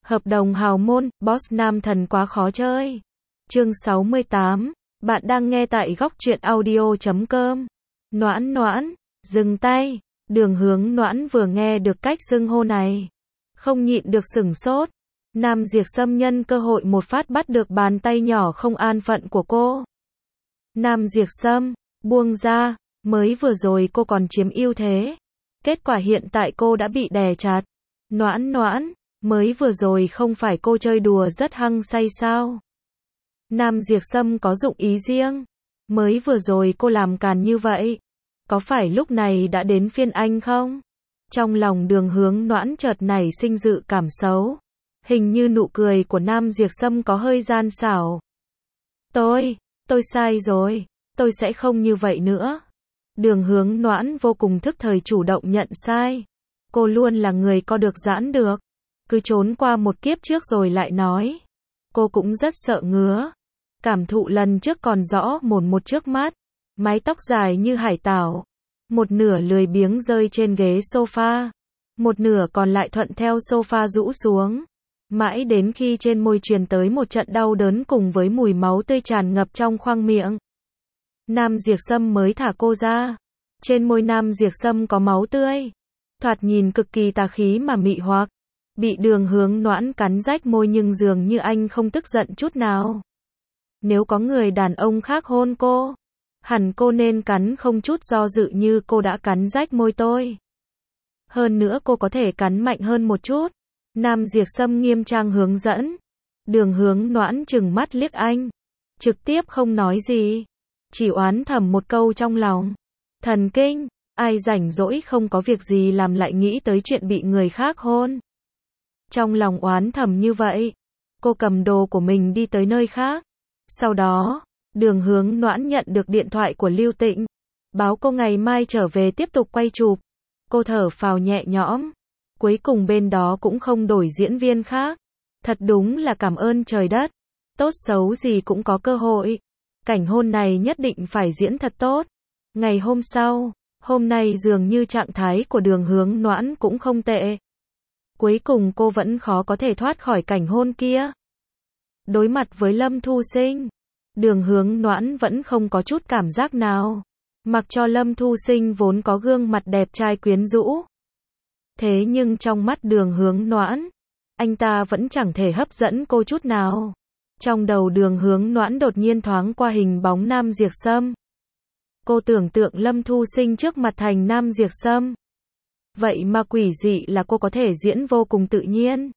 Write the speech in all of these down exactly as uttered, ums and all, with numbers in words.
Hợp đồng hào môn, boss nam thần quá khó chơi. Chương sáu mươi tám. Bạn đang nghe tại góc truyện audio chấm com. Noãn noãn, dừng tay. Đường Hướng Noãn vừa nghe được cách xưng hô này, không nhịn được sửng sốt. Nam Diệp Sâm nhân cơ hội một phát bắt được bàn tay nhỏ không an phận của cô. Nam Diệp Sâm, buông ra, mới vừa rồi cô còn chiếm ưu thế. Kết quả hiện tại cô đã bị đè chặt. Noãn noãn, mới vừa rồi không phải cô chơi đùa rất hăng say sao? Nam Diệp Sâm có dụng ý riêng. Mới vừa rồi cô làm càn như vậy, có phải lúc này đã đến phiên anh không? Trong lòng Đường Hướng Noãn chợt nảy sinh dự cảm xấu. Hình như nụ cười của Nam Diệp Sâm có hơi gian xảo. Tôi, tôi sai rồi, tôi sẽ không như vậy nữa. Đường Hướng Noãn vô cùng thức thời chủ động nhận sai. Cô luôn là người co được giãn được. Cứ trốn qua một kiếp trước rồi lại nói. Cô cũng rất sợ ngứa. Cảm thụ lần trước còn rõ mồn một trước mắt. Mái tóc dài như hải tảo. Một nửa lười biếng rơi trên ghế sofa. Một nửa còn lại thuận theo sofa rũ xuống. Mãi đến khi trên môi truyền tới một trận đau đớn cùng với mùi máu tươi tràn ngập trong khoang miệng. Nam Diệp Sâm mới thả cô ra. Trên môi Nam Diệp Sâm có máu tươi. Thoạt nhìn cực kỳ tà khí mà mị hoặc. Bị Đường Hướng Noãn cắn rách môi nhưng dường như anh không tức giận chút nào. Nếu có người đàn ông khác hôn cô, hẳn cô nên cắn không chút do dự như cô đã cắn rách môi tôi. Hơn nữa cô có thể cắn mạnh hơn một chút. Nam Diệp Sâm nghiêm trang hướng dẫn. Đường Hướng Noãn trừng mắt liếc anh. Trực tiếp không nói gì. Chỉ oán thầm một câu trong lòng. Thần kinh, ai rảnh rỗi không có việc gì làm lại nghĩ tới chuyện bị người khác hôn. Trong lòng oán thầm như vậy, cô cầm đồ của mình đi tới nơi khác. Sau đó, Đường Hướng Noãn nhận được điện thoại của Lưu Tịnh. Báo cô ngày mai trở về tiếp tục quay chụp. Cô thở phào nhẹ nhõm. Cuối cùng bên đó cũng không đổi diễn viên khác. Thật đúng là cảm ơn trời đất. Tốt xấu gì cũng có cơ hội. Cảnh hôn này nhất định phải diễn thật tốt. Ngày hôm sau, hôm nay dường như trạng thái của Đường Hướng Noãn cũng không tệ. Cuối cùng cô vẫn khó có thể thoát khỏi cảnh hôn kia. Đối mặt với Lâm Thu Sinh, Đường Hướng Noãn vẫn không có chút cảm giác nào. Mặc cho Lâm Thu Sinh vốn có gương mặt đẹp trai quyến rũ. Thế nhưng trong mắt Đường Hướng Noãn, anh ta vẫn chẳng thể hấp dẫn cô chút nào. Trong đầu Đường Hướng Noãn đột nhiên thoáng qua hình bóng Nam Diệp Sâm. Cô tưởng tượng Lâm Thu Sinh trước mặt thành Nam Diệp Sâm. Vậy mà quỷ dị là cô có thể diễn vô cùng tự nhiên.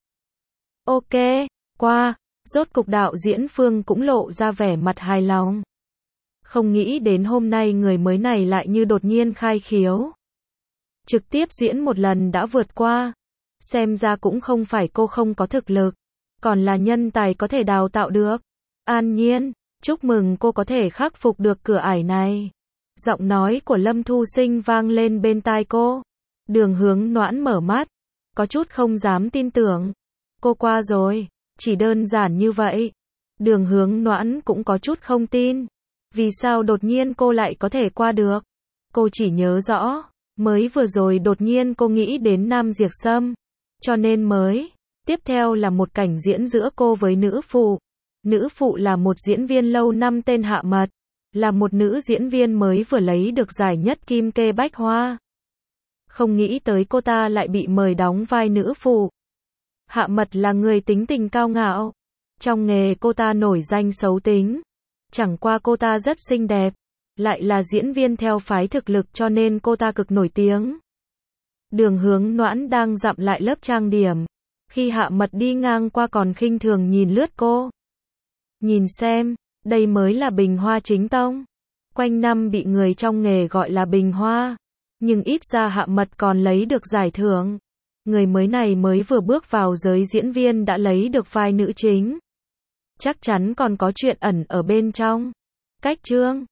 Ok, qua, rốt cục đạo diễn Phương cũng lộ ra vẻ mặt hài lòng. Không nghĩ đến hôm nay người mới này lại như đột nhiên khai khiếu. Trực tiếp diễn một lần đã vượt qua. Xem ra cũng không phải cô không có thực lực, còn là nhân tài có thể đào tạo được. An Nhiên, chúc mừng cô có thể khắc phục được cửa ải này. Giọng nói của Lâm Thu Sinh vang lên bên tai cô. Đường Hướng Noãn mở mắt, có chút không dám tin tưởng. Cô qua rồi, chỉ đơn giản như vậy. Đường Hướng Noãn cũng có chút không tin. Vì sao đột nhiên cô lại có thể qua được? Cô chỉ nhớ rõ, mới vừa rồi đột nhiên cô nghĩ đến Nam Diệp Sâm. Cho nên mới, tiếp theo là một cảnh diễn giữa cô với nữ phụ. Nữ phụ là một diễn viên lâu năm tên Hạ Mật. Là một nữ diễn viên mới vừa lấy được giải nhất Kim Kê Bách Hoa. Không nghĩ tới cô ta lại bị mời đóng vai nữ phụ. Hạ Mật là người tính tình cao ngạo. Trong nghề cô ta nổi danh xấu tính. Chẳng qua cô ta rất xinh đẹp. Lại là diễn viên theo phái thực lực cho nên cô ta cực nổi tiếng. Đường Hướng Noãn đang dặm lại lớp trang điểm. Khi Hạ Mật đi ngang qua còn khinh thường nhìn lướt cô. Nhìn xem, đây mới là bình hoa chính tông. Quanh năm bị người trong nghề gọi là bình hoa. Nhưng ít ra Hạ Mật còn lấy được giải thưởng. Người mới này mới vừa bước vào giới diễn viên đã lấy được vai nữ chính. Chắc chắn còn có chuyện ẩn ở bên trong. Cách chương